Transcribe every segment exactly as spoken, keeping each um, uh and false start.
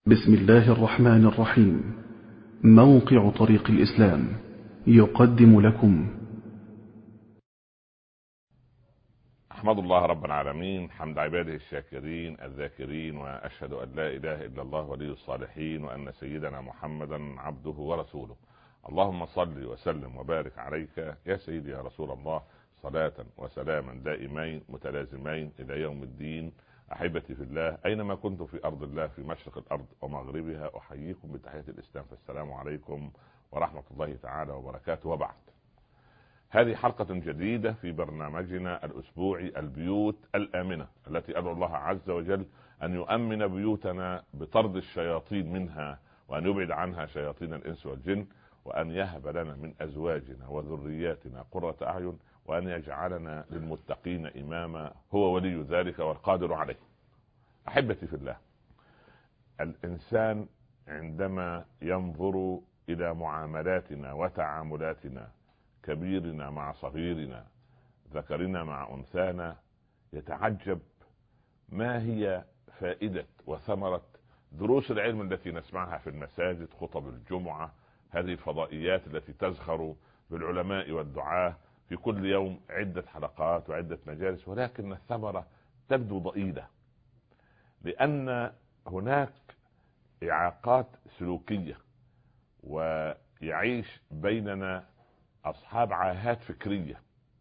بسم الله الرحمن الرحيم. موقع طريق الإسلام يقدم لكم. أحمد الله رب العالمين حمد عباده الشاكرين الذاكرين، وأشهد أن لا إله إلا الله ولي الصالحين، وأن سيدنا محمدا عبده ورسوله. اللهم صل وسلم وبارك عليك يا سيدي يا رسول الله، صلاة وسلاما دائمين متلازمين إلى يوم الدين. أحبتي في الله، أينما كنت في أرض الله، في مشرق الأرض ومغربها، أحييكم بتحية الإسلام، فالسلام عليكم ورحمة الله تعالى وبركاته. وبعد، هذه حلقة جديدة في برنامجنا الأسبوعي البيوت الآمنة، التي أدعو الله عز وجل أن يؤمن بيوتنا بطرد الشياطين منها، وأن يبعد عنها شياطين الإنس والجن، وأن يهب لنا من أزواجنا وذرياتنا قرة أعين، وأن يجعلنا للمتقين إماما، هو ولي ذلك والقادر عليه. أحبتي في الله، الإنسان عندما ينظر إلى معاملاتنا وتعاملاتنا، كبيرنا مع صغيرنا، ذكرنا مع أنثانا، يتعجب ما هي فائدة وثمرة دروس العلم التي نسمعها في المساجد، خطب الجمعة، هذه الفضائيات التي تزخر بالعلماء والدعاة في كل يوم عدة حلقات وعدة مجالس، ولكن الثمرة تبدو ضئيلة، لأن هناك إعاقات سلوكية، ويعيش بيننا أصحاب عاهات فكرية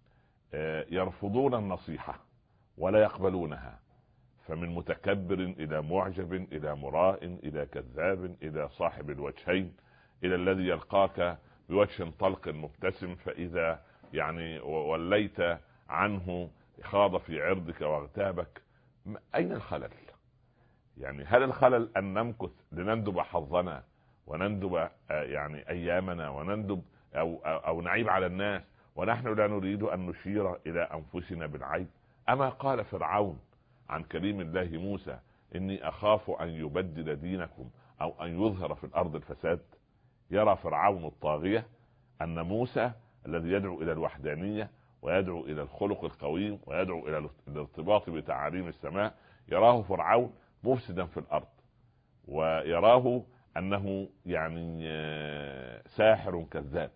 يرفضون النصيحة ولا يقبلونها، فمن متكبر إلى معجب إلى مراء إلى كذاب إلى صاحب الوجهين، إلى الذي يلقاك بوجه طلق مبتسم، فإذا يعني وليت عنه خاض في عرضك واغتابك. أين الخلل؟ يعني هل الخلل أن نمكث لنندب حظنا ونندب يعني أيامنا ونندب أو, أو نعيب على الناس، ونحن لا نريد أن نشير إلى أنفسنا بالعيب؟ أما قال فرعون عن كليم الله موسى: إني أخاف أن يبدل دينكم أو أن يظهر في الأرض الفساد. يرى فرعون الطاغية أن موسى الذي يدعو إلى الوحدانية ويدعو إلى الخلق القويم ويدعو إلى الارتباط بتعاليم السماء، يراه فرعون مفسدا في الأرض، ويراه أنه يعني ساحر كذاب.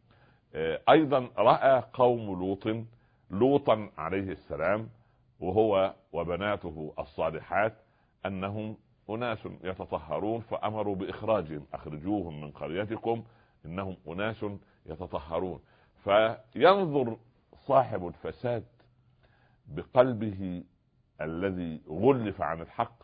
أيضا رأى قوم لوط لوطا عليه السلام وهو وبناته الصالحات أنهم أناس يتطهرون، فأمروا بإخراجهم: أخرجوهم من قريتكم إنهم أناس يتطهرون. فينظر صاحب الفساد بقلبه الذي غلف عن الحق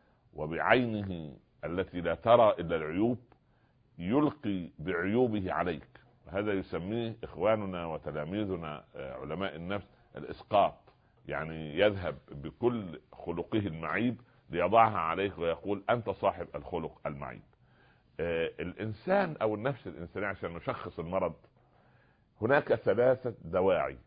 وبعينه التي لا ترى إلا العيوب، يلقي بعيوبه عليك. هذا يسميه إخواننا وتلاميذنا علماء النفس الإسقاط، يعني يذهب بكل خلقه المعيب ليضعها عليك ويقول أنت صاحب الخلق المعيب. آه الإنسان أو النفس الإنسانية، عشان نشخص المرض هناك ثلاثة دواعي: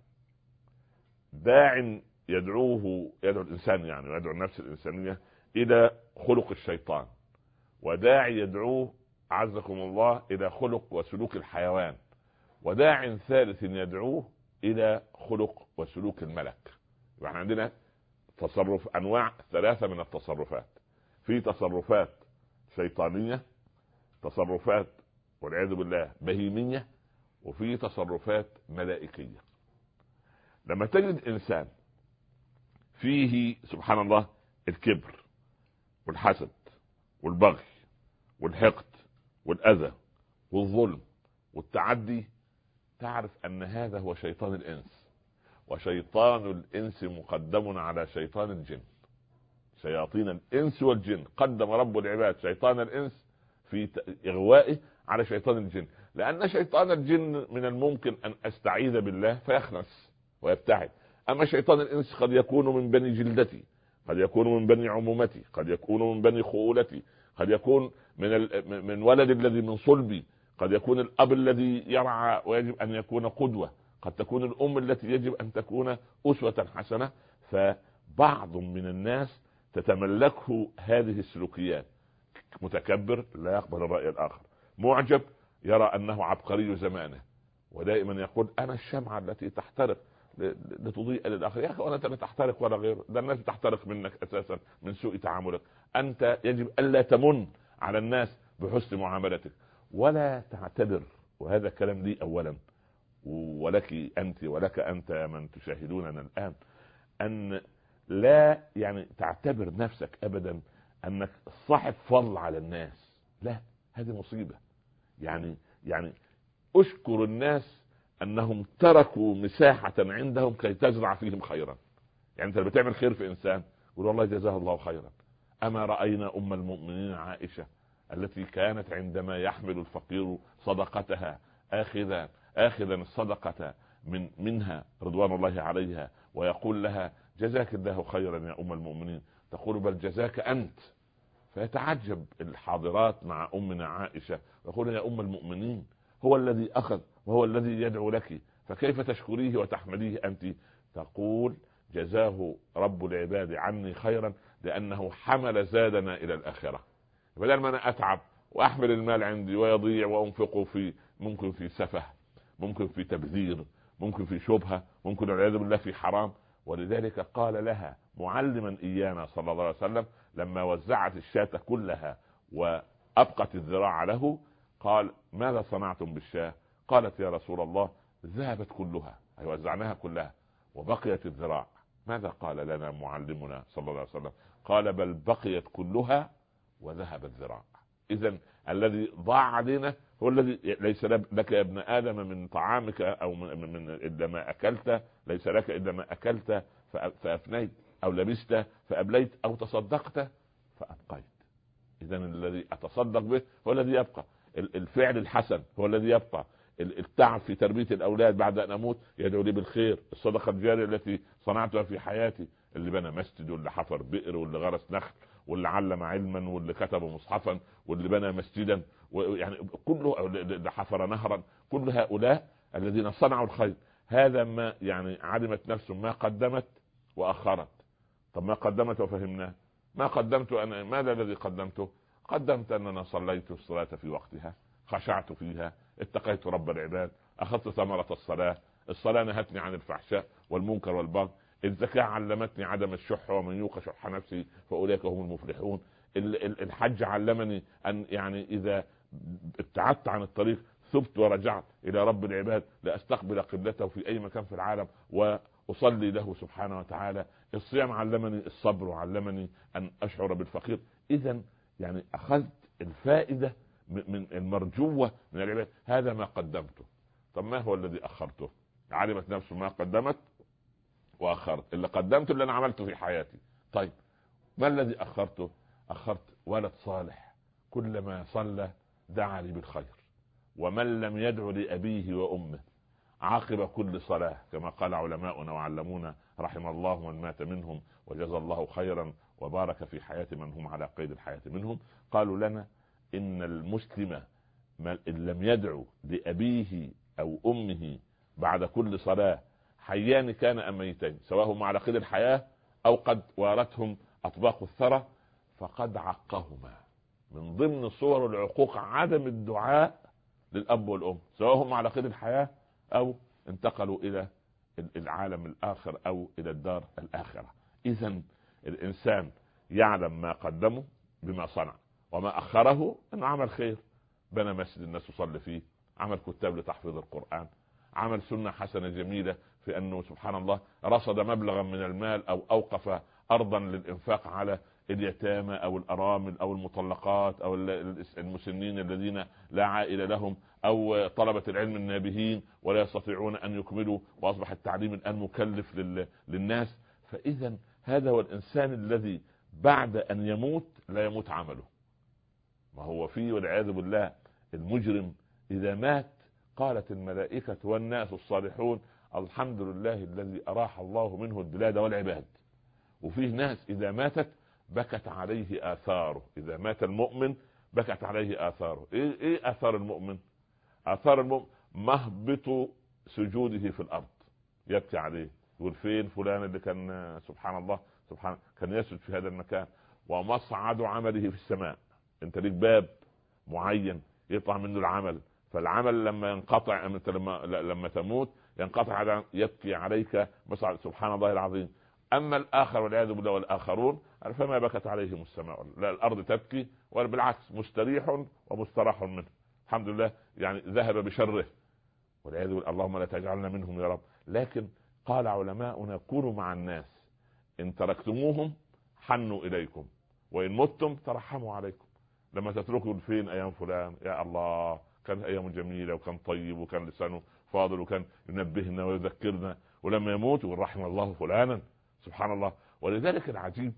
داع يدعوه يدعو الإنسان يعني ويدعو النفس الإنسانية إلى خلق الشيطان، وداعي يدعوه عزكم الله إلى خلق وسلوك الحيوان، وداع ثالث يدعوه إلى خلق وسلوك الملك. يعني عندنا تصرف أنواع ثلاثة من التصرفات: في تصرفات شيطانية، تصرفات والعياذ بالله بهيمية، وفي تصرفات ملائكية. لما تجد إنسان فيه سبحان الله الكبر والحسد والبغي والحقد والأذى والظلم والتعدي، تعرف أن هذا هو شيطان الإنس، وشيطان الإنس مقدم على شيطان الجن. شياطين الإنس والجن قدم رب العباد شيطان الإنس في إغوائه على شيطان الجن، لأن شيطان الجن من الممكن أن أستعيذ بالله فيخنس ويبتعد، أما شيطان الإنس قد يكون من بني جلدتي، قد يكون من بني عمومتي، قد يكون من بني خولتي، قد يكون من من ولد الذي من صلبي، قد يكون الأب الذي يرعى ويجب أن يكون قدوة، قد تكون الأم التي يجب أن تكون أسوة حسنة. فبعض من الناس تتملكه هذه السلوكيات: متكبر لا يقبل الرأي الآخر، معجب يرى أنه عبقري زمانه، ودائما يقول أنا الشمعة التي تحترق لتضيء للآخر. يا أخي وأنت لا تحترق ولا غيره، ده الناس تحترق منك أساسا من سوء تعاملك. أنت يجب ألا تمن على الناس بحسن معاملتك. ولا تعتبر، وهذا كلام لي اولا ولك انت ولك انت من تشاهدوننا الان، ان لا يعني تعتبر نفسك ابدا انك صاحب فضل على الناس، لا، هذه مصيبة. يعني يعني اشكر الناس انهم تركوا مساحة عندهم كي تزرع فيهم خيرا. يعني انت بتعمل خير في انسان قول والله جزاه الله خيرا. اما رأينا ام المؤمنين عائشة التي كانت عندما يحمل الفقير صدقتها اخذا اخذا الصدقة من منها رضوان الله عليها ويقول لها جزاك الله خيرا يا ام المؤمنين، تقول بل جزاك انت. فيتعجب الحاضرات مع امنا عائشة ويقول يا ام المؤمنين هو الذي اخذ وهو الذي يدعو لك، فكيف تشكريه وتحمديه انت؟ تقول جزاه رب العباد عني خيرا لانه حمل زادنا الى الاخرة. بدل ما انا اتعب واحمل المال عندي ويضيع وانفقه في ممكن في سفه، ممكن في تبذير، ممكن في شبهة، ممكن والعياذ بالله في حرام. ولذلك قال لها معلما ايانا صلى الله عليه وسلم لما وزعت الشاة كلها وابقت الذراع له قال ماذا صنعتم بالشاة؟ قالت يا رسول الله ذهبت كلها، اي وزعناها كلها وبقيت الذراع. ماذا قال لنا معلمنا صلى الله عليه وسلم؟ قال بل بقيت كلها وذهب الذراع. اذا الذي ضاع علينا هو الذي ليس لك يا ابن ادم من طعامك او من, من الا ما اكلت، ليس لك الا ما اكلت فافنيت، او لبست فابليت، او تصدقت فابقيت. اذا الذي اتصدق به هو الذي يبقى، الفعل الحسن هو الذي يبقى، التعب في تربية الاولاد بعد ان اموت يدعو لي بالخير، الصدقة الجارية التي صنعتها في حياتي، اللي بنى مسجد واللي حفر بئر واللي غرس نخل واللي علم علما واللي كتب مصحفا واللي بنى مسجدا، ويعني كله اللي حفر نهرا، كل هؤلاء الذين صنعوا الخير. هذا ما يعني علمت نفس ما قدمت واخرت. طب ما قدمت وفهمناه، ما قدمت انا، ماذا الذي قدمته؟ قدمت اننا صليت الصلاة في وقتها، خشعت فيها، اتقيت رب العباد، اخذت ثمرة الصلاة، الصلاة نهتني عن الفحشاء والمنكر والبغي، الزكاة علمتني عدم الشح ومن يوق شح نفسه فاولئك هم المفلحون، الحج علمني ان يعني اذا ابتعدت عن الطريق ثبت ورجعت الى رب العباد لاستقبل قبلته في اي مكان في العالم واصلي له سبحانه وتعالى، الصيام علمني الصبر وعلمني ان اشعر بالفقير. اذا يعني اخذت الفائدة من المرجوة من العباد. هذا ما قدمته. طب ما هو الذي اخرته؟ علمت نفسه ما قدمت واخرت، اللي قدمته اللي انا عملته في حياتي. طيب ما الذي اخرته؟ اخرت ولد صالح كلما صلى دعا لي بالخير، ومن لم يدعو لابيه وامه عقب كل صلاة، كما قال علماؤنا وعلمونا رحم الله من مات منهم وجزى الله خيرا وبارك في حياة من هم على قيد الحياة منهم. قالوا لنا ان المسلم ان لم يدعو لابيه او امه بعد كل صلاة حيان كان ام ميتين، سواء هم على قيد الحياة او قد وارتهم اطباق الثرى، فقد عقهما. من ضمن صور العقوق عدم الدعاء للاب والام، سواء هم على قيد الحياة او انتقلوا الى العالم الاخر او الى الدار الاخرة. اذا الانسان يعلم ما قدمه بما صنع، وما اخره انه عمل خير، بنى مسجد الناس تصلي فيه، عمل كتاب لتحفيظ القرآن، عمل سنة حسنة جميلة في انه سبحان الله رصد مبلغا من المال او اوقف ارضا للانفاق على اليتامى او الارامل او المطلقات او المسنين الذين لا عائلة لهم او طلبة العلم النابهين ولا يستطيعون ان يكملوا، واصبح التعليم الان مكلف للناس. فاذا هذا هو الانسان الذي بعد ان يموت لا يموت عمله. ما هو فيه والعياذ بالله المجرم اذا مات قالت الملائكة والناس الصالحون الحمد لله الذي اراح الله منه البلاد والعباد. وفيه ناس اذا ماتت بكت عليه آثاره، إذا مات المؤمن بكت عليه آثاره. إيه, إيه آثار المؤمن؟ آثار المؤمن مهبط سجوده في الأرض، يبكي عليه، يقول فين فلان اللي كان سبحان الله سبحان كان يسجد في هذا المكان. ومصعد عمله في السماء، انت ليك باب معين يطلع منه العمل، فالعمل لما ينقطع لما, لما تموت ينقطع، يبكي عليك مصعد سبحان الله العظيم. أما الآخر والعياذ بالله والآخرون فما بكت عليهم السماء، لا الارض تبكي ولا بالعكس، مستريح ومستراح منه الحمد لله، يعني ذهب بشره والعياذ بالله، اللهم لا تجعلنا منهم يا رب. لكن قال علماؤنا كونوا مع الناس، ان تركتموهم حنوا اليكم وان متم ترحموا عليكم. لما تتركوا فين ايام فلان، يا الله كان ايام جميله وكان طيب وكان لسانه فاضل وكان ينبهنا ويذكرنا، ولما يموت يقول رحم الله فلانا. سبحان الله. ولذلك العجيب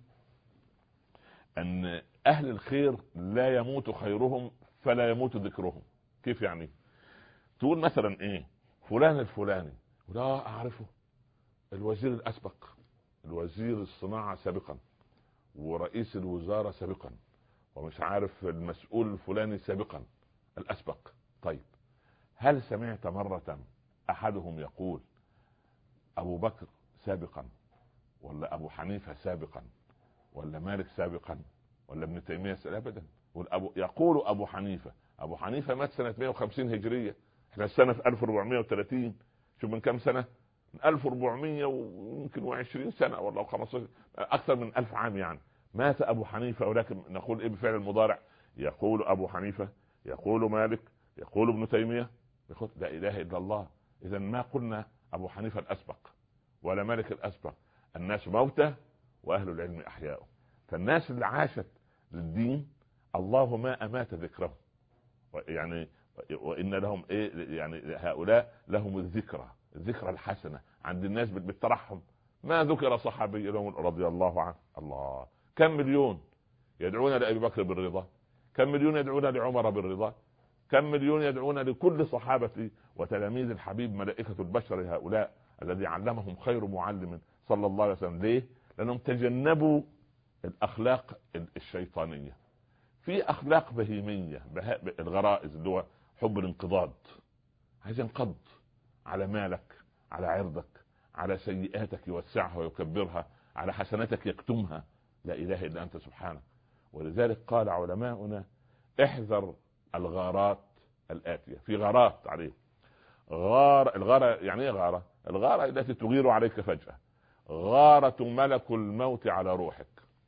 ان اهل الخير لا يموت خيرهم فلا يموت ذكرهم. كيف يعني؟ تقول مثلا ايه فلان الفلاني، ولا اعرفه، الوزير الاسبق، الوزير الصناعه سابقا، ورئيس الوزاره سابقا، ومش عارف المسؤول الفلاني سابقا الاسبق. طيب هل سمعت مرة احدهم يقول ابو بكر سابقا، ولا ابو حنيفة سابقا، ولا مالك سابقا، ولا ابن تيمية سابقا؟ ابدا. يقول ابو حنيفة، ابو حنيفة مات سنة مئة وخمسين هجرية، احنا السنة في ألف وأربعمئة وثلاثين، شوف من كم سنة، من ألف وأربعمئة ويمكن وعشرين سنة ولا خمسة عشر، اكثر من ألف عام يعني مات ابو حنيفة. ولكن نقول ايه بفعل المضارع؟ يقول ابو حنيفة، يقول مالك، يقول ابن تيمية، يقول لا اله الا الله. اذا ما قلنا ابو حنيفة الاسبق ولا مالك الاسبق، الناس موتى واهل العلم احياء. فالناس اللي عاشت للدين الله ما امات ذكرهم، يعني وان لهم ايه، يعني هؤلاء لهم الذكرى، الذكرى الحسنة عند الناس بالترحم. ما ذكر صحابي لهم رضي الله عنه، الله كم مليون يدعون لأبي بكر بالرضا، كم مليون يدعون لعمر بالرضا، كم مليون يدعون لكل صحابة وتلاميذ الحبيب ملائكة البشر هؤلاء الذي علمهم خير معلم صلى الله عليه وسلم. ليه؟ لأنهم تجنبوا الأخلاق الشيطانية. في أخلاق بهيمية، الغرائز اللي هو حب الانقضاض، عايز ينقض على مالك، على عرضك، على سيئاتك يوسعها ويكبرها، على حسناتك يكتمها. لا إله إلا أنت سبحانك. ولذلك قال علماؤنا احذر الغارات الآتية. في غارات عليه، غار الغارة يعني ايه غارة؟ الغارة التي تغير عليك فجأة، غارة ملك الموت على روحك.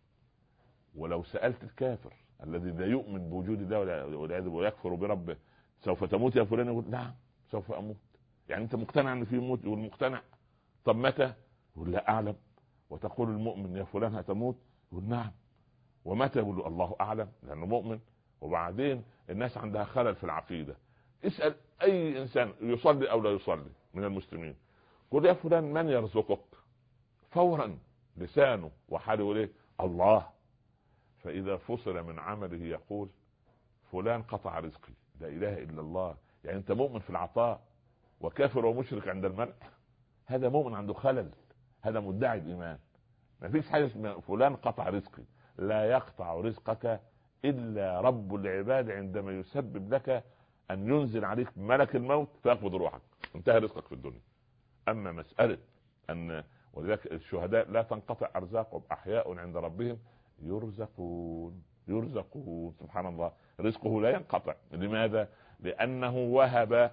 ولو سألت الكافر الذي لا يؤمن بوجود الله ويكفر بربه سوف تموت يا فلان، يقول نعم سوف أموت. يعني أنت مقتنع أن في موت؟ يقول مقتنع. طب متى؟ يقول لا أعلم. وتقول المؤمن يا فلان هتموت؟ يقول نعم. ومتى؟ يقول الله أعلم لأنه مؤمن. وبعدين الناس عندها خلل في العقيدة. اسأل أي إنسان يصلي أو لا يصلي من المسلمين، قل يا فلان من يرزقك؟ فورا لسانه وحاله ليه؟ الله. فإذا فصل من عمله يقول فلان قطع رزقي. لا إله إلا الله. يعني أنت مؤمن في العطاء وكافر ومشرك عند المنع. هذا مؤمن عنده خلل، هذا مدعي الإيمان. ما فيش حاجة اسمها فلان قطع رزقي. لا يقطع رزقك إلا رب العباد عندما يسبب لك أن ينزل عليك ملك الموت فيقبض روحك، انتهى رزقك في الدنيا. أما مسألة أن ولذلك الشهداء لا تنقطع أرزاقهم، أحياء عند ربهم يرزقون يرزقون سبحان الله. رزقه لا ينقطع. لماذا؟ لأنه وهب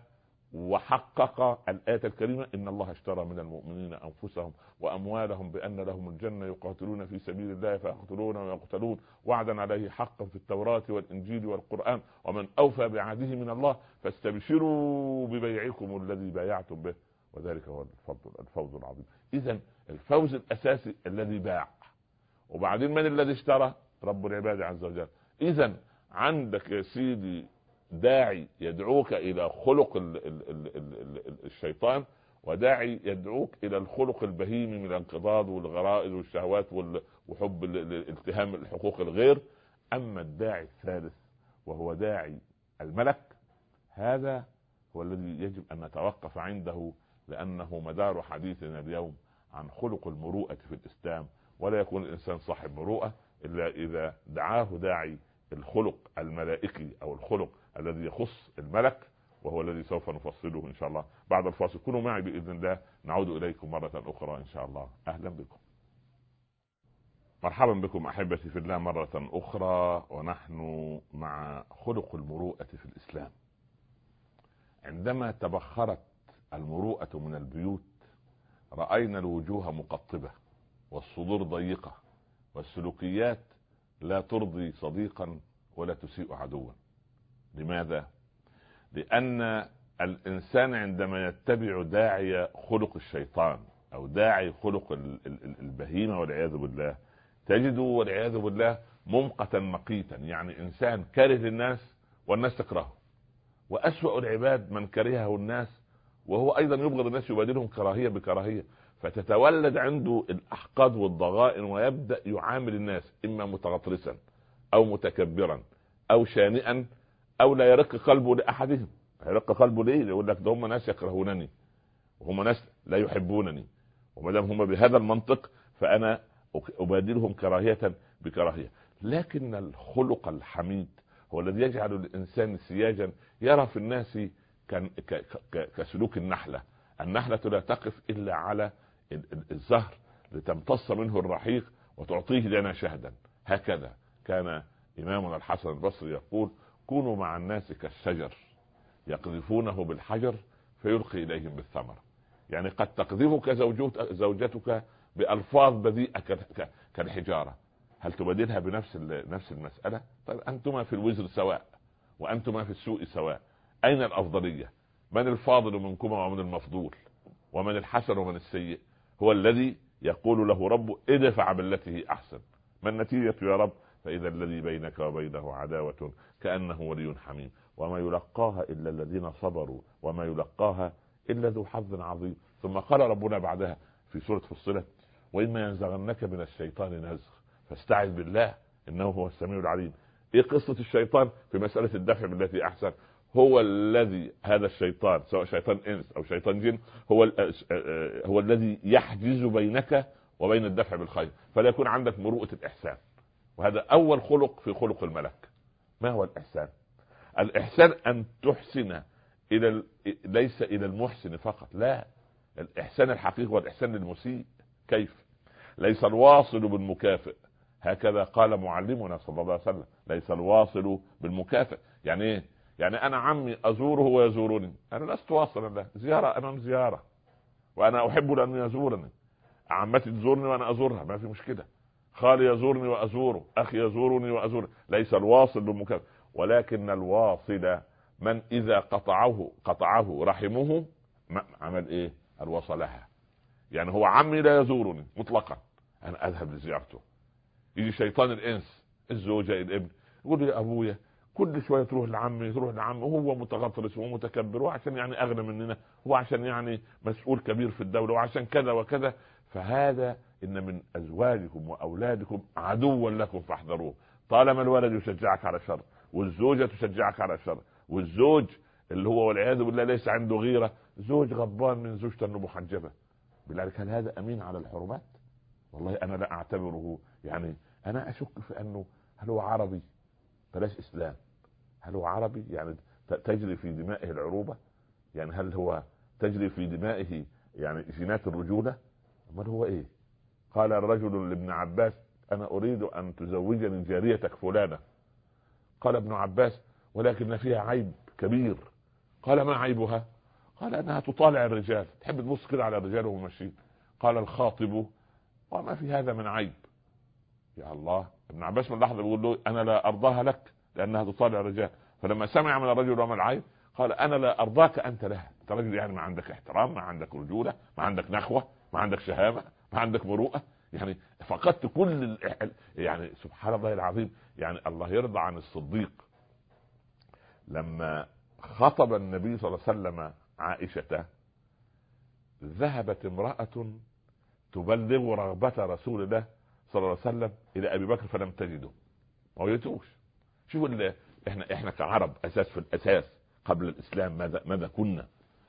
وحقق الآية الكريمة إن الله اشترى من المؤمنين أنفسهم وأموالهم بأن لهم الجنة يقاتلون في سبيل الله فيقتلون ويقتلون وعدا عليه حقا في التوراة والإنجيل والقرآن ومن أوفى بعهده من الله فاستبشروا ببيعكم الذي بايعتم به وذلك هو الفضل الفوز العظيم. إذن الفوز الأساسي الذي باع، وبعدين من الذي اشترى؟ رب العباد عز وجل. إذن عندك يا سيدي داعي يدعوك الى خلق ال ال ال ال ال الشيطان، وداعي يدعوك الى الخلق البهيمي من الانقضاض والغرائز والشهوات وحب الالتهام الحقوق الغير. اما الداعي الثالث وهو داعي الملك، هذا هو الذي يجب ان نتوقف عنده، لانه مدار حديثنا اليوم عن خلق المروءة في الاسلام. ولا يكون الانسان صاحب مروءة الا اذا دعاه داعي الخلق الملائكي او الخلق الذي يخص الملك، وهو الذي سوف نفصله ان شاء الله بعد الفاصل. كونوا معي باذن الله، نعود اليكم مرة اخرى ان شاء الله. اهلا بكم، مرحبا بكم احبتي في الله مرة اخرى، ونحن مع خلق المروءة في الاسلام. عندما تبخرت المروءة من البيوت رأينا الوجوه مقطبة والصدور ضيقة والسلوكيات لا ترضي صديقا ولا تسيء عدوا. لماذا؟ لأن الإنسان عندما يتبع داعي خلق الشيطان أو داعي خلق البهيمة والعياذ بالله، تجده والعياذ بالله ممقتا مقيتا، يعني إنسان كاره للناس والناس تكرهه. وأسوأ العباد من كرهه الناس وهو أيضا يبغض الناس، يبادلهم كراهية بكراهية، فتتولد عنده الأحقاد والضغائن، ويبدأ يعامل الناس إما متغطرسا أو متكبرا أو شانئا أو لا يرق قلبه لأحدهم. يرق قلبه ليه؟ يقول لك ده هم ناس يكرهونني وهم ناس لا يحبونني، وما دام هم بهذا المنطق فأنا أبادلهم كراهية بكراهية. لكن الخلق الحميد هو الذي يجعل الإنسان سياجا يرى في الناس كسلوك النحلة. النحلة لا تقف إلا على الزهر لتمتص منه الرحيق وتعطيه لنا شهدا. هكذا كان إمامنا الحسن البصري يقول: كونوا مع الناس كالشجر يقذفونه بالحجر فيلقي إليهم بالثمر. يعني قد تقذفك زوجتك بألفاظ بذيئة كالحجارة، هل تبادلها بنفس نفس المسألة؟ طيب أنتما في الوزر سواء وأنتما في السوء سواء، أين الأفضلية؟ من الفاضل منكما ومن المفضول؟ ومن الحسن ومن السيء؟ هو الذي يقول له ربه: ادفع بالتي هي أحسن. ما النتيجة يا رب؟ فإذا الذي بينك وبينه عداوة كأنه ولي حميم، وما يلقاها إلا الذين صبروا وما يلقاها إلا ذو حظ عظيم. ثم قال ربنا بعدها في سورة فصلت: وإما ينزغنك من الشيطان نزغ فاستعذ بالله إنه هو السميع العليم. إيه قصة الشيطان في مسألة الدفع بالتي أحسن؟ هو الذي هذا الشيطان سواء شيطان إنس أو شيطان جن هو هو الذي يحجز بينك وبين الدفع بالخير، فلا يكون عندك مروءة الإحسان. وهذا أول خلق في خلق الملك. ما هو الإحسان؟ الإحسان أن تحسن إلى ليس إلى المحسن فقط، لا، الإحسان الحقيقي والإحسان للمسيء. كيف؟ ليس الواصل بالمكافئ، هكذا قال معلمنا صلى الله عليه وسلم: ليس الواصل بالمكافئ. يعني ايه؟ يعني انا عمي ازوره ويزورني، انا لست واصلا له، زياره امام زياره، وانا احب ان يزورني. عمتي تزورني وانا ازورها، ما في مشكله. خالي يزورني وازوره، اخي يزورني وازوره. ليس الواصل بالمكافئ، ولكن الواصل من اذا قطعه قطعه رحمه عمل ايه؟ الوصلها. يعني هو عمي لا يزورني مطلقا، انا اذهب لزيارته. يجي شيطان الانس الزوجه الابن يقول لي: ابويا كل شويه تروح لعمي تروح لعمي، وهو متغطرس ومتكبر، وعشان يعني اغنى مننا، وعشان يعني مسؤول كبير في الدوله، وعشان كذا وكذا. فهذا ان من ازواجكم واولادكم عدوا لكم فاحذروه. طالما الولد يشجعك على الشر، والزوجه تشجعك على الشر، والزوج اللي هو والعياذ بالله ليس عنده غيره، زوج غضبان من زوجته انه محجبه، بالله عليك هل هذا امين على الحرمات؟ والله انا لا اعتبره. يعني انا اشك في انه هل هو عربي؟ بلاش اسلام، هل هو عربي يعني تجري في دمائه العروبه؟ يعني هل هو تجري في دمائه يعني جينات الرجوله؟ امال هو ايه؟ قال الرجل لابن عباس: انا اريد ان تزوجني جاريتك فلانه. قال ابن عباس: ولكن فيها عيب كبير. قال: ما عيبها؟ قال: انها تطالع الرجال، تحب تبص كده على الرجال وهم ماشيين. قال الخاطب: وما في هذا من عيب. يا الله، ابن عباس من لحظه بيقول له: انا لا ارضاها لك لانها تطالع الرجال. فلما سمع من الرجل وما العيب قال: انا لا ارضاك انت لها. انت رجل يعني ما عندك احترام، ما عندك رجوله، ما عندك نخوه، ما عندك شهامه، ما عندك مروءه، يعني فقدت كل ال... يعني سبحان الله العظيم. يعني الله يرضى عن الصديق لما خطب النبي صلى الله عليه وسلم عائشه، ذهبت امراه تبلغ رغبه رسول الله صلى الله عليه وسلم الى ابي بكر فلم تجده، ما وجدتوش. شوفوا اللي احنا احنا كعرب اساس في الاساس قبل الاسلام ماذا ماذا كنا.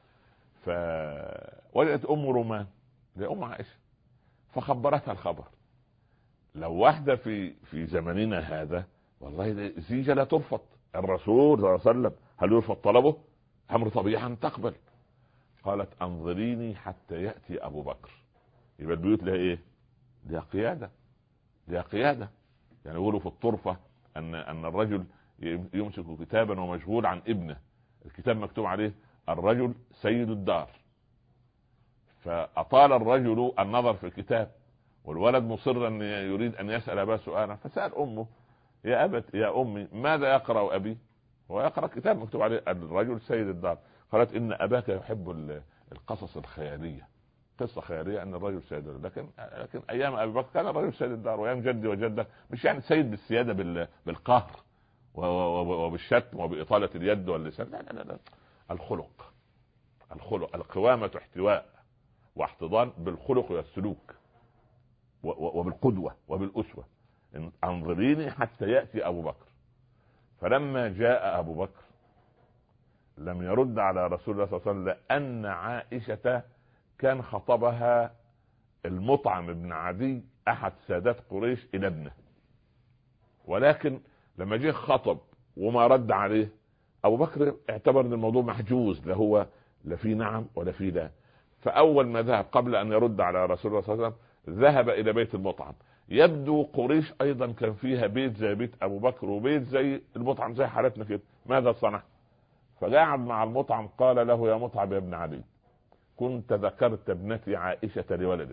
فوجدت ام رومان لام عائشه فخبرتها الخبر. لو واحده في في زمننا هذا والله زيجه لا ترفض. الرسول صلى الله عليه وسلم هل يرفض طلبه؟ امر طبيعي ان تقبل. قالت: انظريني حتى ياتي ابو بكر. يبقى البيوت لها ايه؟ لها قياده، لها قياده. يعني يقولوا في الطرفه ان ان الرجل يمسك كتابا ومشغول عن ابنه، الكتاب مكتوب عليه: الرجل سيد الدار. فاطال الرجل النظر في الكتاب والولد مصر ان يريد ان يسال اباه سؤالا، فسال امه يا ابت يا امي ماذا يقرا ابي؟ هو يقرا كتاب مكتوب عليه الرجل سيد الدار. قالت ان اباك يحب القصص الخياليه، قصه خياليه ان الرجل سيد الدار. لكن لكن ايام ابي بكر كان الرجل سيد الدار، وايام جدي وجدك مش يعني سيد بالسياده بالقهر وبالشتم وباطاله اليد واللسان، لا لا لا. الخلق الخلق القوامه احتواء واحتضان بالخلق والسلوك وبالقدوه وبالاسوه. انظريني حتى ياتي ابو بكر. فلما جاء ابو بكر لم يرد على رسول الله صلى الله عليه وسلم، لان عائشه كان خطبها المطعم بن عدي احد سادات قريش الى ابنه، ولكن لما جه خطب وما رد عليه ابو بكر اعتبر ان الموضوع محجوز، لا هو لا في نعم ولا في لا. فاول ما ذهب قبل ان يرد على رسول الله صلى الله عليه وسلم ذهب الى بيت المطعم. يبدو قريش ايضا كان فيها بيت زي بيت ابو بكر وبيت زي المطعم زي حالتنا كده. ماذا صنع؟ فقعد مع المطعم قال له يا مطعم يا ابن علي كنت ذكرت ابنتي عائشة لولدك.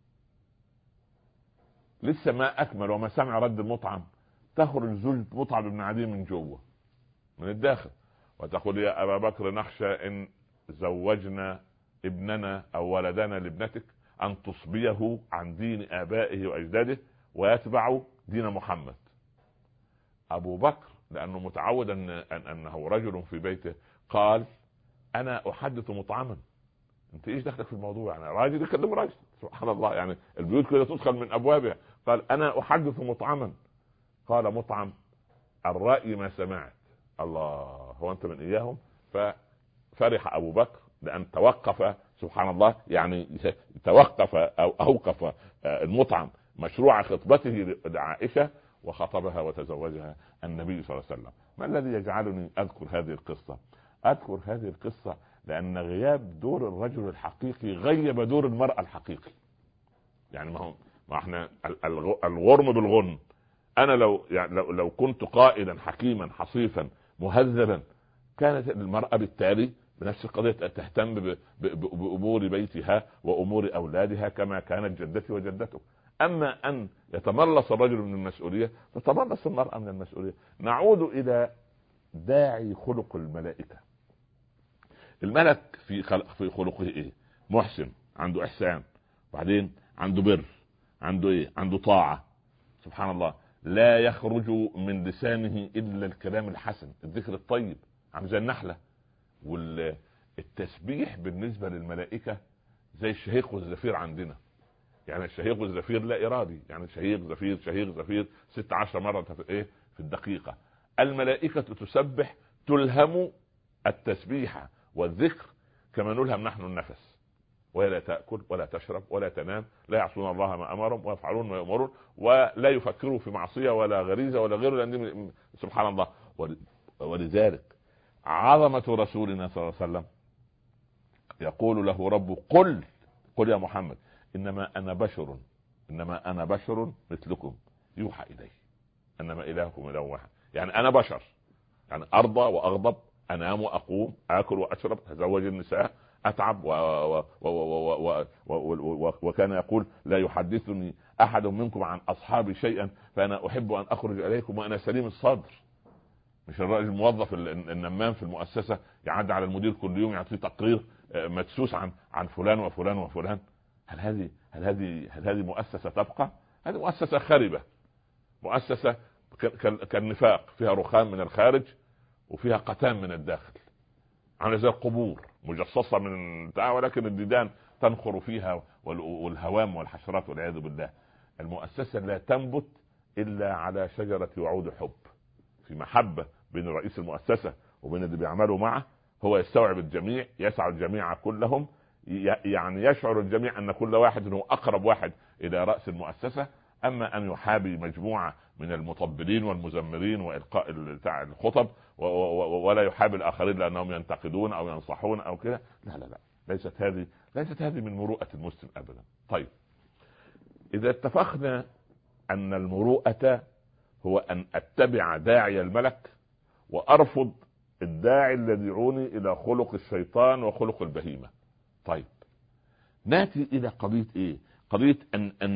لسه ما اكمل وما سمع رد المطعم تخرج زوجة مطعم بن عدي من جوه من الداخل وتقول يا ابا بكر نخشى ان زوجنا ابننا او ولدنا لابنتك ان تصبيه عن دين ابائه واجداده ويتبع دين محمد. ابو بكر لانه متعود ان انه رجل في بيته قال انا احدث مطعما، انت ايش دخلك في الموضوع؟ يعني راجل يكلم راجل، سبحان الله، يعني البيوت كده تدخل من ابوابها. قال انا احدث مطعما. قال مطعم الرأي ما سمعت. الله، هو انت من اياهم؟ ففرح ابو بكر لان توقف، سبحان الله، يعني توقف او اوقف المطعم مشروع خطبته لعائشة وخطبها وتزوجها النبي صلى الله عليه وسلم. ما الذي يجعلني اذكر هذه القصة؟ اذكر هذه القصة لان غياب دور الرجل الحقيقي غيب دور المرأة الحقيقي. يعني ما هو ما احنا الغرم بالغنم. انا لو يعني لو, لو كنت قائدا حكيما حصيفا مهذبا كانت المرأة بالتالي بنفس القضية تهتم بامور بيتها وامور اولادها كما كانت جدتي وجدته. اما ان يتملص الرجل من المسؤولية تتملص المرأة من المسؤولية. نعود الى داعي خلق الملائكة. الملك في خلق في خلقه ايه؟ محسن، عنده احسان، وبعدين عنده بر، عنده ايه؟ عنده طاعة. سبحان الله، لا يخرج من لسانه الا الكلام الحسن، الذكر الطيب، عم زي النحلة. والتسبيح بالنسبة للملائكة زي الشهيق والزفير عندنا. يعني الشهيق والزفير لا ارادي، يعني شهيق زفير شهيق زفير ستة عشر مرة في ايه؟ في الدقيقة. الملائكة تسبح تلهم التسبيح والذكر كما نلهم نحن النفس، وهي لا تأكل ولا تشرب ولا تنام، لا يعصون الله ما أمرهم ويفعلون ما يؤمرون، ولا يفكروا في معصية ولا غريزة ولا غيره، لأن سبحان الله. ولذلك عظمة رسولنا صلى الله عليه وسلم يقول له رب قل قل يا محمد إنما أنا بشر إنما أنا بشر مثلكم يوحى إلي أنما إلهكم إله واحد. يعني أنا بشر، يعني أرضى وأغضب، انام واقوم، اكل واشرب، اتزوج النساء، اتعب و... و... و... و... و... و... وكان يقول لا يحدثني احد منكم عن اصحابي شيئا فانا احب ان اخرج اليكم وانا سليم الصدر. مش الراجل الموظف النمام في المؤسسه يعدي على المدير كل يوم يعطيه تقرير مدسوس عن عن فلان وفلان وفلان. هل هذه هل هذه هل هذه مؤسسه تبقى؟ هذه مؤسسه خربه، مؤسسه كالنفاق، فيها رخام من الخارج وفيها قتام من الداخل، عامله زي القبور مجصصه من بتاع، ولكن الديدان تنخر فيها والهوام والحشرات والعياذ بالله. المؤسسه لا تنبت الا على شجره وعود حب، في محبه بين رئيس المؤسسه وبين اللي بيعملوا معه، هو يستوعب الجميع، يسعى الجميع كلهم، يعني يشعر الجميع ان كل واحد هو اقرب واحد الى راس المؤسسه. اما ان يحابي مجموعه من المطبلين والمزمرين والقاء الخطب ولا يحابي الاخرين لانهم ينتقدون او ينصحون او كده، لا لا لا، ليست هذه ليست هذه من مروءه المسلم ابدا. طيب، اذا اتفقنا ان المروءه هو ان اتبع داعي الملك وارفض الداعي الذي يدعوني الى خلق الشيطان وخلق البهيمه. طيب، ناتي الى قضيه ايه؟ قضيه ان ان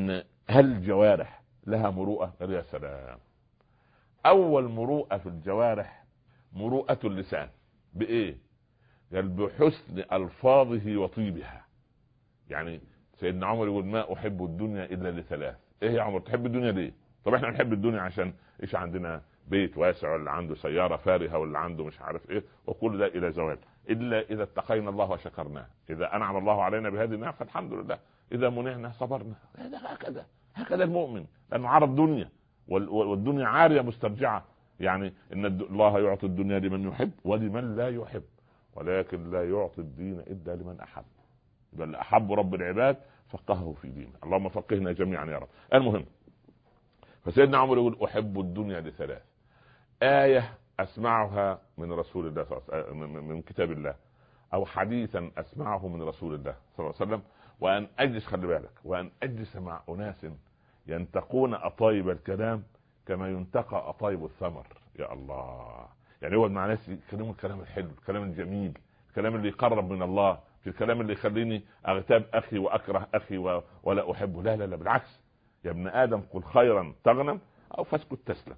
هل الجوارح لها مروءة؟ قال يا سلام. اول مروءة في الجوارح مروءة اللسان. بايه؟ قال بحسن الفاظه وطيبها. يعني سيدنا عمر يقول ما احب الدنيا الا لثلاث. ايه يا عمر تحب الدنيا ليه؟ طب احنا بنحب الدنيا عشان ايش؟ عندنا بيت واسع، ولا عنده سيارة فارهة، ولا عنده مش عارف ايه، وكل ده الى زوال. الا اذا اتقينا الله وشكرناه، اذا انعم الله علينا بهذه النعمة فالحمد لله، اذا منعنا صبرنا. هكذا هكذا المؤمن، لانه عرف دنيا، والدنيا عارية مسترجعة. يعني ان الله يعطي الدنيا لمن يحب ولمن لا يحب، ولكن لا يعطي الدين الا لمن احب. بل احب رب العباد فقهه في دينه. اللهم فقهنا جميعا يا رب. المهم، فسيدنا عمر يقول احب الدنيا لثلاث. آية اسمعها من رسول الله صلى الله عليه وسلم، من كتاب الله، او حديثا اسمعه من رسول الله صلى الله عليه وسلم، وان اجلس، خلي بالك، وان اجلس مع اناس ينتقون اطايب الكلام كما ينتقى اطايب الثمر. يا الله. يعني هو مع ناس يتكلموا الكلام الحلو، الكلام الجميل، الكلام اللي يقرب من الله، في الكلام اللي يخليني اغتاب اخي واكره اخي و... ولا احبه. لا لا لا، بالعكس. يا ابن ادم قل خيرا تغنم او فاسكت تسلم.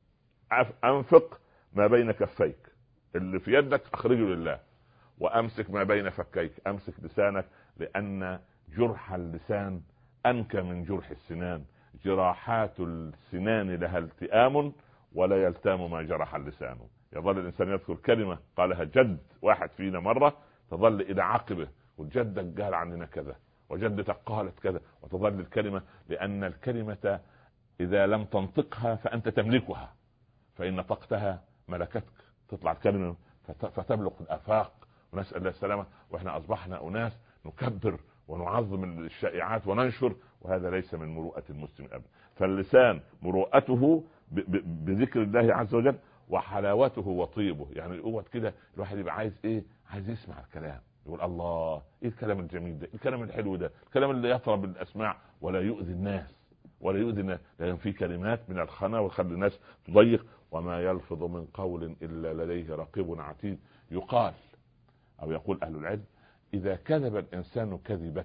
انفق ما بين كفيك، اللي في يدك اخرجه لله، وامسك ما بين فكيك، امسك لسانك، لان جرح اللسان انكى من جرح السنان. جراحات السنان لها التئام ولا يلتام ما جرح اللسان. يظل الانسان يذكر كلمه قالها جد واحد فينا مره، تظل الى عقبه، وجدك قال عننا كذا، وجدتك قالت كذا، وتظل الكلمه، لان الكلمه اذا لم تنطقها فانت تملكها، فان نطقتها ملكتك. تطلع الكلمه فتبلغ الافاق، ونسال الله السلامه. واحنا اصبحنا اناس نكبر ونعظم الشائعات وننشر، وهذا ليس من مروءه المسلم ابدا. فاللسان مروءته بذكر الله عز وجل، وحلاوته وطيبه. يعني اقعد كده الواحد يبقى عايز ايه؟ عايز يسمع الكلام، يقول الله ايه الكلام الجميل ده، الكلام الحلو ده، الكلام اللي يطرب الاسماع ولا يؤذي الناس، ولا يؤذي الناس. لان في كلمات من الخنا ويخلي الناس تضيق. وما يلفظ من قول الا لديه رقيب عتيد. يقال او يقول اهل العلم اذا كذب الانسان كذبة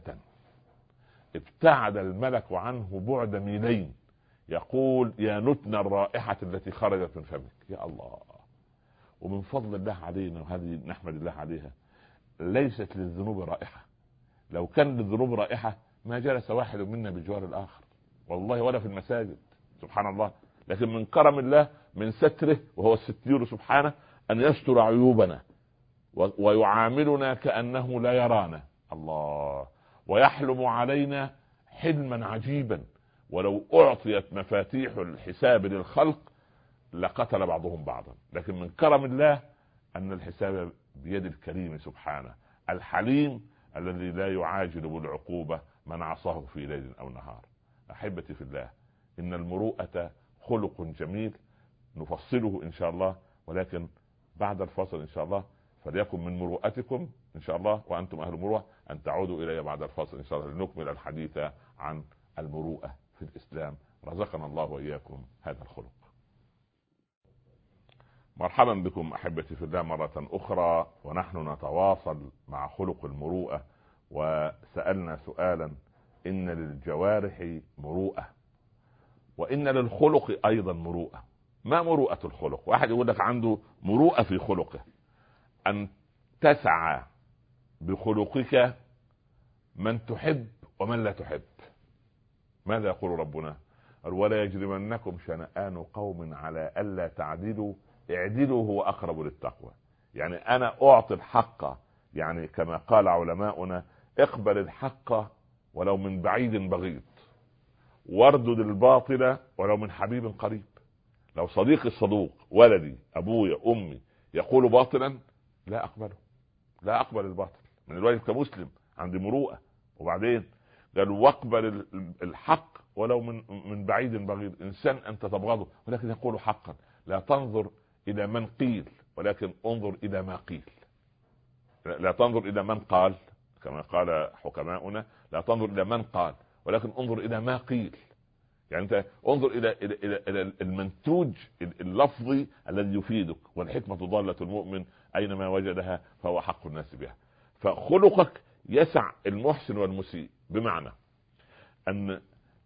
ابتعد الملك عنه بعد ميلين، يقول يا نتن الرائحة التي خرجت من فمك. يا الله. ومن فضل الله علينا، وهذه نحمد الله عليها، ليست للذنوب رائحة. لو كان للذنوب رائحة ما جلس واحد منا بجوار الآخر والله، ولا في المساجد، سبحان الله. لكن من كرم الله، من ستره، وهو الستير سبحانه، أن يستر عيوبنا ويعاملنا كأنه لا يرانا. الله. ويحلم علينا حلما عجيبا. ولو أعطيت مفاتيح الحساب للخلق لقتل بعضهم بعضا، لكن من كرم الله أن الحساب بيد الكريم سبحانه الحليم، الذي لا يعاجل بالعقوبة من عصاه في ليل أو نهار. أحبتي في الله، إن المروءة خلق جميل نفصله إن شاء الله، ولكن بعد الفصل إن شاء الله. فليكن من مروءتكم إن شاء الله، وأنتم أهل مروءة، أن تعودوا إلي بعد الفصل إن شاء الله لنكمل الحديث عن المروءة في الإسلام. رزقنا الله وإياكم هذا الخلق. مرحبا بكم أحبتي في الله مرة أخرى، ونحن نتواصل مع خلق المروءة. وسألنا سؤالا: إن للجوارح مروءة، وإن للخلق أيضا مروءة. ما مروءة الخلق؟ واحد يقول لك عنده مروءة في خلقه، أن تسعى بخلقك من تحب ومن لا تحب. ماذا يقول ربنا؟ ولا يجرمنكم شنآن قوم على ألا تعدلوا اعدلوا هو أقرب للتقوى. يعني أنا أعطي الحق، يعني كما قال علماؤنا: اقبل الحق ولو من بعيد بغيض، واردد الباطل ولو من حبيب قريب. لو صديقي الصدوق، ولدي، أبويا، أمي، يقول باطلا لا أقبله، لا أقبل الباطل. من الواجب كمسلم عندي مروءة. وبعدين قال واقبل الحق ولو من من بعيد بغيض. إنسان أنت تبغضه ولكن يقول حقا، لا تنظر إلى من قيل ولكن انظر إلى ما قيل. لا تنظر إلى من قال، كما قال حكماؤنا: لا تنظر إلى من قال ولكن انظر إلى ما قيل. يعني أنت انظر إلى إلى إلى, إلى المنتوج اللفظي الذي يفيدك. والحكمة ضالة المؤمن أينما وجدها فهو حق الناس بها. فخلقك يسع المحسن والمسيء، بمعنى أن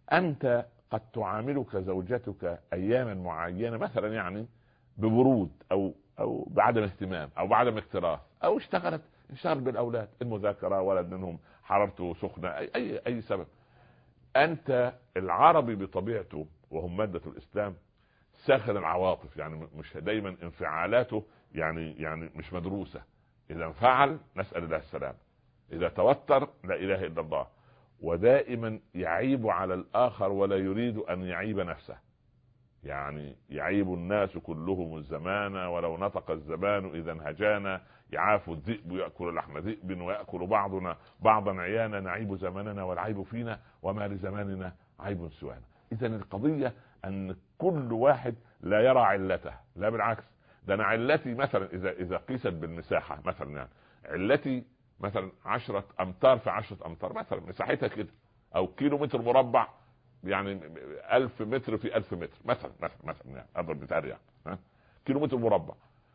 انت قد تعاملك زوجتك اياما معينه مثلا يعني ببرود او او بعدم اهتمام او بعدم اكتراث، او اشتغلت اشتغل بالاولاد، المذاكره، ولد منهم حرارته سخنه، اي اي اي سبب. انت العربي بطبيعته وهم ماده الاسلام ساخن العواطف، يعني مش دايما انفعالاته يعني يعني مش مدروسه. اذا انفعل نسال الله السلام، اذا توتر لا اله الا الله، ودائما يعيب على الاخر ولا يريد ان يعيب نفسه. يعني يعيب الناس كلهم الزمان ولو نطق الزمان اذا انهجانا، يعاف الذئب ياكل لحم ذئب وياكل بعضنا بعضا عيانا، نعيب زماننا والعيب فينا وما لزماننا عيب سوانا. اذا القضيه ان كل واحد لا يرى علته، لا بالعكس، ده انا علتي مثلا اذا اذا قيست بالمساحه مثلا، يعني علتي مثلا عشرة امتار في عشرة امتار مثلا مساحتها كده، او كيلو متر مربع يعني ألف متر في ألف متر مثلا مثلا مثلا يعني اضرب مثال يعني ها كيلو متر مربع،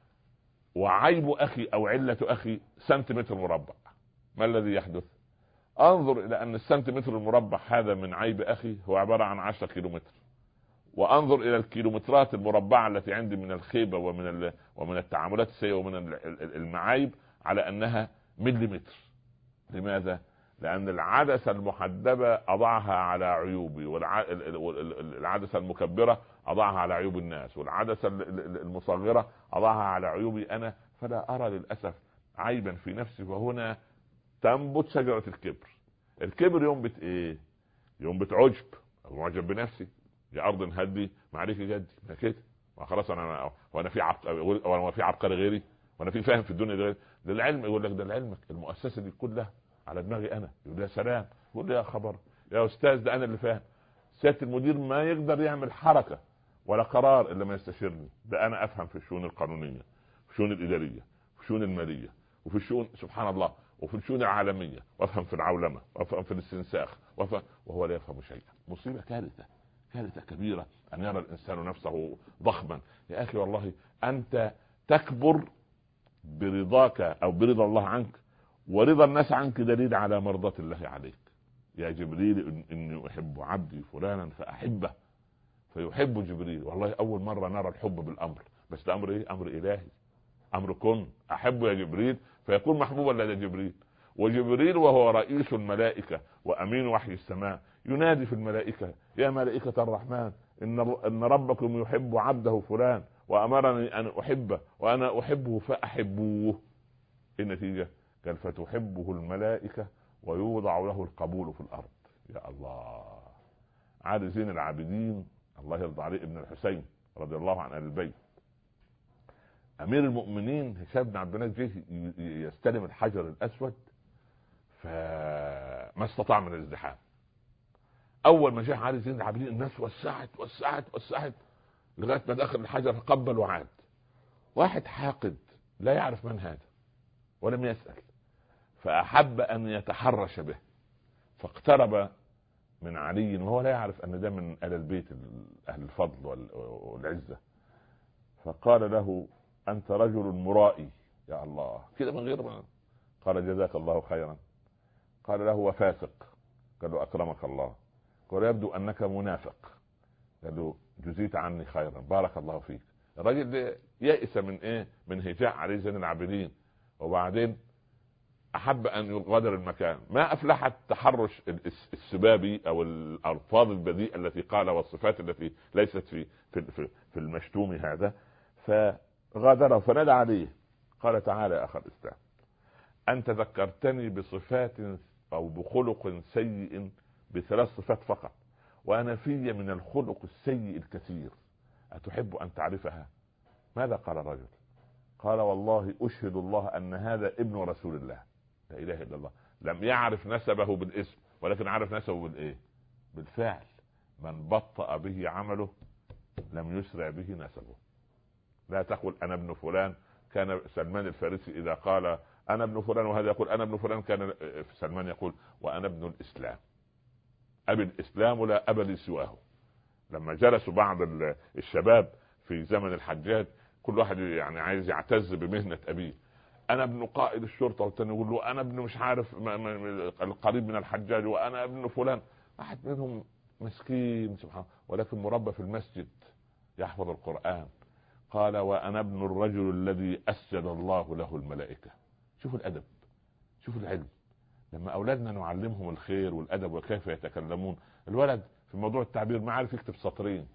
وعيب اخي او عله اخي سنتيمتر مربع، ما الذي يحدث؟ انظر الى ان السنتيمتر المربع هذا من عيب اخي هو عباره عن عشرة كيلو متر، وانظر الى الكيلومترات المربعه التي عندي من الخيبه ومن ومن التعاملات السيئه ومن المعايب على انها مليمتر. لماذا؟ لان العدسه المحدبه اضعها على عيوبي، والعدسه المكبره اضعها على عيوب الناس، والعدسه المصغره اضعها على عيوبي انا، فلا ارى للاسف عيبا في نفسي. وهنا تنبت شجره الكبر. الكبر ينبت ايه؟ ينبت عجب، معجب بنفسي، يا ارض هدي معرفة جدي، ما كده خلاص انا وانا في عبق وانا في عبقري غيري، وانا في فاهم في الدنيا غيري. ده العلم يقول لك ده العلم المؤسسه دي كلها على دماغي انا، يقول يا سلام، يقول لي يا خبر يا استاذ ده انا اللي فاهم. سياده المدير ما يقدر يعمل حركه ولا قرار الا ما يستشيرني، ده انا افهم في الشؤون القانونيه، في الشؤون الاداريه، في الشؤون الماليه، وفي الشؤون سبحان الله، وفي الشؤون العالميه، وافهم في العولمه، وافهم في الاستنساخ، وافهم وهو لا يفهم شيئا. مصيبه كارثه، كارثه كبيره ان يرى الانسان نفسه ضخما. يا اخي والله انت تكبر برضاك او برضا الله عنك، ورضا الناس عنك دليل على مرضاة الله عليك. يا جبريل اني احب عبدي فلانا فاحبه، فيحب جبريل. والله اول مره نرى الحب بالامر، بس ده امر ايه؟ امر الهي، امر كن احب يا جبريل فيكون محبوبا لدى جبريل. وجبريل وهو رئيس الملائكه وامين وحي السماء ينادي في الملائكه يا ملائكه الرحمن ان ان ربكم يحب عبده فلان وامرني ان احبه وانا احبه فاحبوه. النتيجه قال فتحبه الملائكه ويوضع له القبول في الارض. يا الله. علي زين العابدين الله يرضى عليه ابن الحسين رضي الله عن اهل البيت، امير المؤمنين هشام بن عبد الملك جه يستلم الحجر الاسود فما استطاع من الازدحام. اول ما جاء علي زين العابدين الناس وسعت وسعت وسعت لغايه ما دخل الحجر فقبل وعاد. واحد حاقد لا يعرف من هذا ولم يسأل، فأحب أن يتحرش به، فاقترب من علي وهو لا يعرف أن ده من أهل البيت أهل الفضل والعزة، فقال له أنت رجل مرائي. يا الله كده من غير ما قال جزاك الله خيرا. قال له وفاسق. قال له أكرمك الله. قال يبدو أنك منافق. قال له جزيت عني خيرا بارك الله فيك. الراجل ده يئس من ايه؟ من هجاء علي زين العابدين، وبعدين احب ان يغادر المكان. ما افلح التحرش السبابي او الالفاظ البذيئه التي قال والصفات التي ليست في في في المشتوم هذا، فغادره فنادى عليه قال تعالى يا اخ الاسلام انت ذكرتني بصفات او بخلق سيء بثلاث صفات فقط، وانا في من الخلق السيء الكثير، اتحب ان تعرفها؟ ماذا قال الرجل؟ قال والله اشهد الله ان هذا ابن رسول الله. لا اله الا الله. لم يعرف نسبه بالاسم ولكن عرف نسبه بالايه؟ بالفعل. من بطأ به عمله لم يسرع به نسبه. لا تقل انا ابن فلان. كان سلمان الفارسي اذا قال انا ابن فلان وهذا يقول انا ابن فلان، كان سلمان يقول وانا ابن الاسلام، ابي الاسلام لا ابا لي سواه. لما جلسوا بعض الشباب في زمن الحجاج كل واحد يعني عايز يعتز بمهنة ابيه، انا ابن قائد الشرطة، والتاني يقول له انا ابن مش عارف القريب من الحجاج، وانا ابن فلان. واحد منهم مسكين سبحان الله، ولكن مربى في المسجد يحفظ القرآن. قال وأنا ابن الرجل الذي أسجد الله له الملائكة. شوفوا الأدب، شوفوا العلم. لما أولادنا نعلمهم الخير والأدب وكيف يتكلمون. الولد في موضوع التعبير ما عارف يكتب سطرين،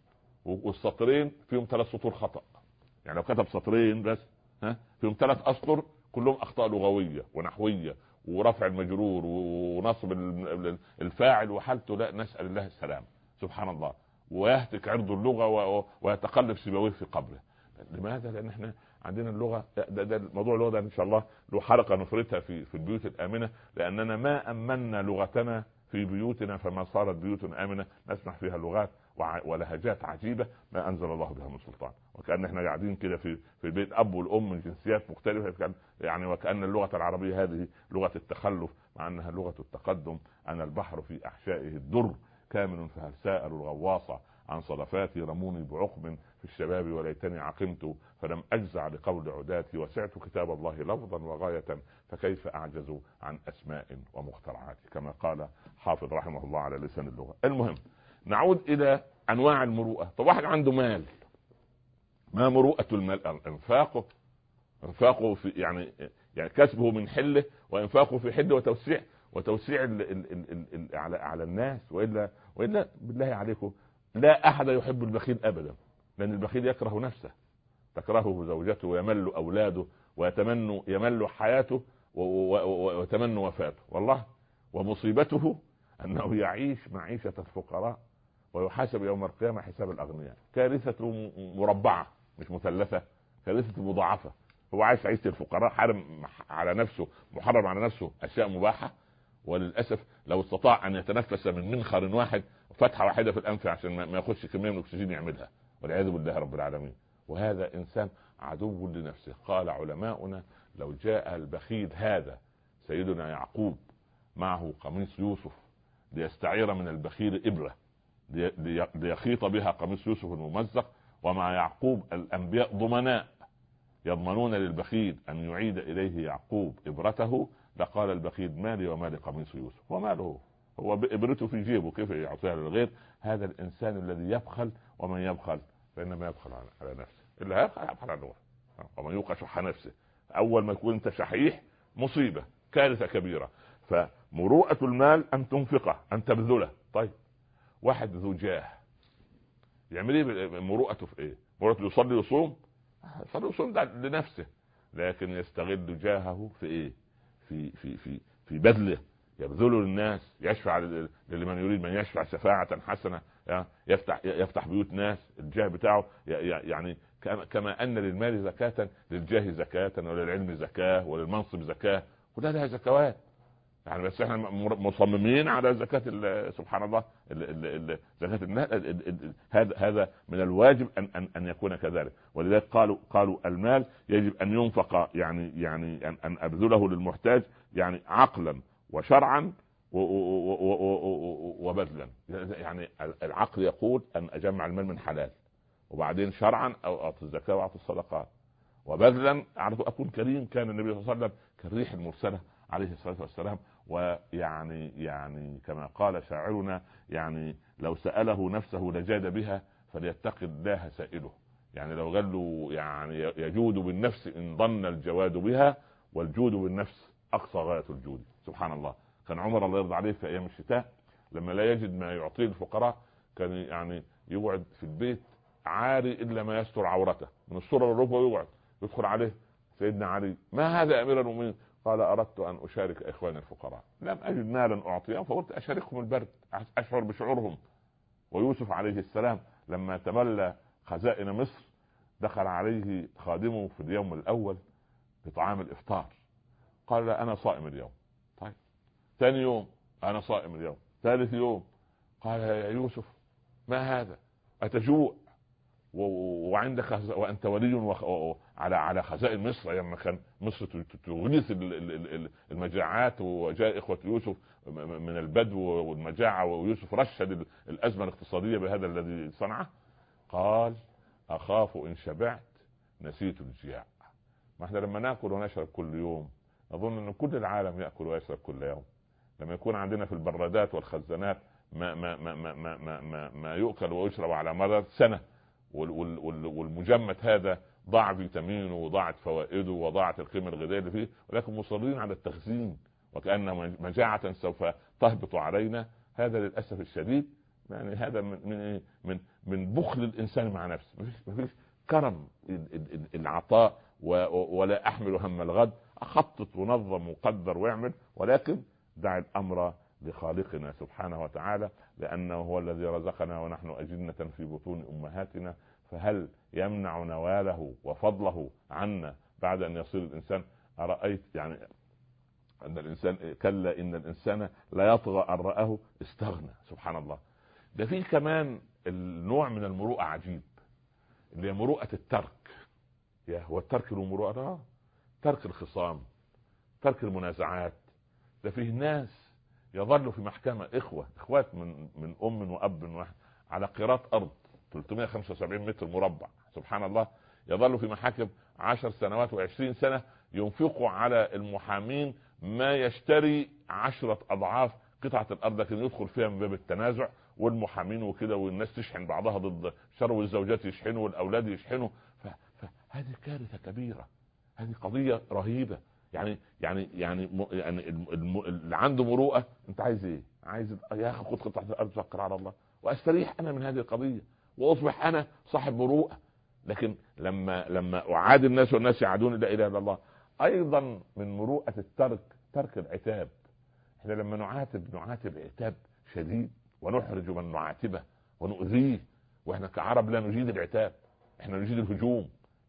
والسطرين فيهم ثلاث سطور خطأ. يعني لو كتب سطرين بس ها فيهم ثلاث أسطر كلهم أخطاء لغوية ونحوية ورفع المجرور ونصب الفاعل وحالته. لا، نسأل الله السلام سبحان الله. ويهتك عرض اللغة ويتقلب سيبويه في قبره. لماذا؟ لأن احنا عندنا اللغة ده, ده الموضوع اللغة ده إن شاء الله له حلقة نفرتها في في البيوت الآمنة، لأننا ما أمنا لغتنا في بيوتنا فما صارت بيوت آمنة نسمع فيها لغات ولهجات عجيبة ما أنزل الله بها من سلطان. وكأن احنا قاعدين كده في في بيت أب والأم من جنسيات مختلفة، يعني وكأن اللغة العربية هذه لغة التخلف مع أنها لغة التقدم. أنا البحر في أحشائه الدر كامن فهل سائل الغواصة عن صدفاتي رموني بعقم في الشباب وليتني عقمت فلم أجزع لقول عداتي وسعت كتاب الله لفظا وغاية فكيف أعجز عن أسماء ومخترعات، كما قال حافظ رحمه الله على لسان اللغة. المهم نعود إلى أنواع المروءة. طب واحد عنده مال، ما مروءة المال؟ انفاقه انفاقه في يعني يعني كسبه من حله وانفاقه في حله وتوسيع وتوسيع ال ال ال ال على على الناس. والا والا بالله عليكم لا احد يحب البخيل ابدا، لان البخيل يكره نفسه، تكرهه زوجته ويمل اولاده ويتمنى يمل حياته ويتمنى وفاته. والله ومصيبته انه يعيش معيشة الفقراء ويحاسب يوم القيامة حساب الاغنياء. كارثة مربعة مش مثلثة، كارثة مضاعفة. هو عايش عيشة الفقراء، حرم على نفسه، محرم على نفسه اشياء مباحة. وللاسف لو استطاع ان يتنفس من منخر واحد فتحة واحدة في الانف عشان ما ياخدش كمية من الاكسجين يعملها، والعياذ بالله رب العالمين. وهذا انسان عدو لنفسه. قال علماؤنا لو جاء البخيل هذا سيدنا يعقوب معه قميص يوسف ليستعير من البخيل ابرة ليخيط بها قميص يوسف الممزق، ومع يعقوب الانبياء ضمناء يضمنون للبخيل ان يعيد اليه يعقوب ابرته، لقال البخيل مالي ومال قميص يوسف وماله، هو ابرته في جيبه كيف يعطيها للغير. هذا الانسان الذي يبخل، ومن يبخل فانما يبخل على نفسه، الا يبخل يبخل على نفسه. ومن يوق شح نفسه، اول ما يكون انت شحيح مصيبه كارثه كبيره. فمروءة المال ان تنفقه ان تبذله. طيب واحد ذو جاه يعمل ايه؟ مروءته في ايه؟ مروءته يصلي ويصوم، يصلي ويصوم ده لنفسه، لكن يستغل جاهه في ايه؟ في في في في بذله، يبذله للناس، يشفع لمن يريد، من يشفع شفاعة حسنة، يفتح يفتح بيوت ناس. الجاه بتاعه يعني كما ان للمال زكاة للجاه زكاة وللعلم زكاة وللمنصب زكاة، وده لها زكوات يعني. بس احنا مصممين على زكاة سبحان الله زكاة المال. هذا هذا من الواجب ان ان ان يكون كذلك. ولذلك قالوا قالوا المال يجب ان ينفق يعني يعني ان ان ابذله للمحتاج يعني عقلا وشرعا وبذلا. يعني العقل يقول ان اجمع المال من حلال، وبعدين شرعا او اعطي الزكاة واعطي الصدقات، وبذلا اعرف اكون كريم. كان النبي صلى الله عليه وسلم كالريح المرسلة عليه الصلاة والسلام. ويعني يعني كما قال شاعرنا يعني لو سأله نفسه لجاد بها فليتقي الله سائله. يعني لو قال له يعني يجود بالنفس ان ظن الجواد بها، والجود بالنفس اقصى غاية الجود. سبحان الله. كان عمر الله يرضى عليه في ايام الشتاء لما لا يجد ما يعطيه الفقراء كان يعني يقعد في البيت عاري الا ما يستر عورته من السرة للركبة، ويقعد يدخل عليه سيدنا علي ما هذا امير المؤمنين؟ قال اردت ان اشارك اخواني الفقراء، لم اجد مالا اعطيهم فقلت اشاركهم البرد اشعر بشعورهم. ويوسف عليه السلام لما تملى خزائن مصر دخل عليه خادمه في اليوم الاول بطعام الافطار، قال انا صائم اليوم. طيب ثاني يوم انا صائم اليوم. ثالث يوم قال يا يوسف ما هذا اتجوع وعندك خز... وانت ولي وخ... على على خزائن مصر لما كان مصر تغيث المجاعات، وجاء اخوة يوسف من البدو والمجاعة ويوسف رشد الازمة الاقتصادية بهذا الذي صنعه. قال اخاف ان شبعت نسيت الجياع. ما احنا لما ناكل ونشرب كل يوم نظن ان كل العالم ياكل ويشرب كل يوم. لما يكون عندنا في البرادات والخزانات ما ما ما ما ما ما, ما يؤكل ويشرب على مدار سنه، والمجمد هذا ضاع فيتامينه وضاعت فوائده وضاعت القيمه الغذائيه اللي فيه، ولكن مصرين على التخزين وكأن مجاعه سوف تهبط علينا. هذا للاسف الشديد يعني هذا من من من من بخل الانسان مع نفسه. ما فيش كرم العطاء، ولا احمل هم الغد، اخطط ونظم وقدر واعمل، ولكن دع الامر لخالقنا سبحانه وتعالى، لانه هو الذي رزقنا ونحن اجنة في بطون امهاتنا، فهل يمنع نواله وفضله عنا بعد ان يصير الانسان؟ ارايت يعني ان الانسان كلا ان الانسان لا يطغى ان رآه استغنى. سبحان الله. ده فيه كمان النوع من المروءة عجيب، اللي هي مروءة الترك. يا هو الترك له مروءة؟ لا، ترك الخصام، ترك المنازعات. ده فيه ناس يظل في محكمة اخوة اخوات من من ام واب واحد على قيراط ارض ثلاثمائة وخمسة وسبعين متر مربع، سبحان الله، يظل في محاكم عشر سنوات وعشرين سنة ينفقوا على المحامين ما يشتري عشرة اضعاف قطعة الارض، لكن يدخل فيها من باب التنازع، والمحامين وكده والناس تشحن بعضها ضد شر، والزوجات يشحنوا والاولاد يشحنوا. فهذه كارثة كبيرة، هذه قضية رهيبة. يعني يعني يعني يعني اللي عنده مروءة، انت عايز ايه؟ عايز يا اخي خد قطعة الارض فكر على الله واستريح انا من هذه القضية واصبح انا صاحب مروءة. لكن لما لما اعادي الناس والناس يعادون لا اله الا الله. ايضا من مروءة الترك ترك العتاب. احنا لما نعاتب نعاتب عتاب شديد ونحرج من نعاتبه ونؤذيه، واحنا كعرب لا نجيد العتاب، احنا نجيد الهجوم.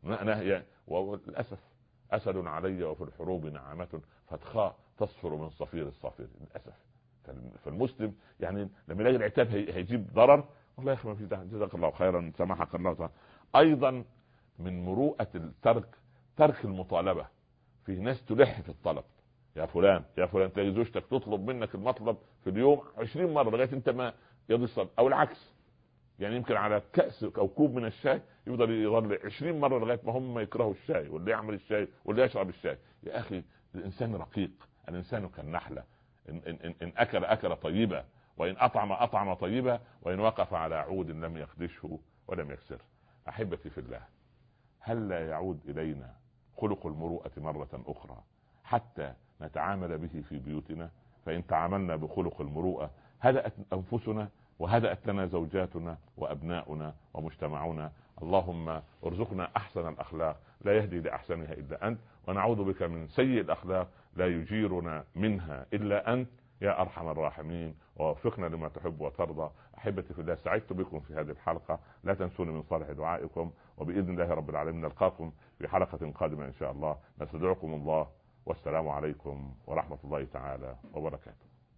وللاسف اسد علي وفي الحروب نعامة فتخاء تصفر من صفير الصافر. للاسف فالمسلم يعني لما يلاقي العتاب هيجيب ضرر، والله يا اخي ما في داعي، جزاك الله خيرا سمحك الله تعالى. ايضا من مروءة الترك ترك المطالبة. في ناس تلح في الطلب، يا فلان يا فلان، تلاقي زوجتك تطلب منك المطلب في اليوم عشرين مرة لغاية انت ما يضي الصدر، او العكس. يعني يمكن على كأس او كوب من الشاي يفضل يظل عشرين مرة لغاية ما هم يكرهوا الشاي، واللي يعمل الشاي واللي يشرب الشاي. يا اخي الانسان رقيق، الانسان كالنحلة، إن, إن, إن اكل اكل طيبة، وان اطعم اطعم طيبة، وان وقف على عود لم يخدشه ولم يكسره. احبتي في الله، هل لا يعود الينا خلق المروءة مرة اخرى حتى نتعامل به في بيوتنا؟ فإن تعاملنا بخلق المروءة هدأت أنفسنا، وهدأت لنا زوجاتنا وأبناؤنا ومجتمعنا. اللهم ارزقنا أحسن الأخلاق لا يهدي لأحسنها إلا أنت، ونعوذ بك من سيء الأخلاق لا يجيرنا منها إلا أنت يا أرحم الراحمين. ووفقنا لما تحب وترضى. أحبتي في الله، سعدت بكم في هذه الحلقة، لا تنسوني من صالح دعائكم، وبإذن الله رب العالمين نلقاكم في حلقة قادمة إن شاء الله. نستودعكم الله، والسلام عليكم ورحمة الله تعالى وبركاته.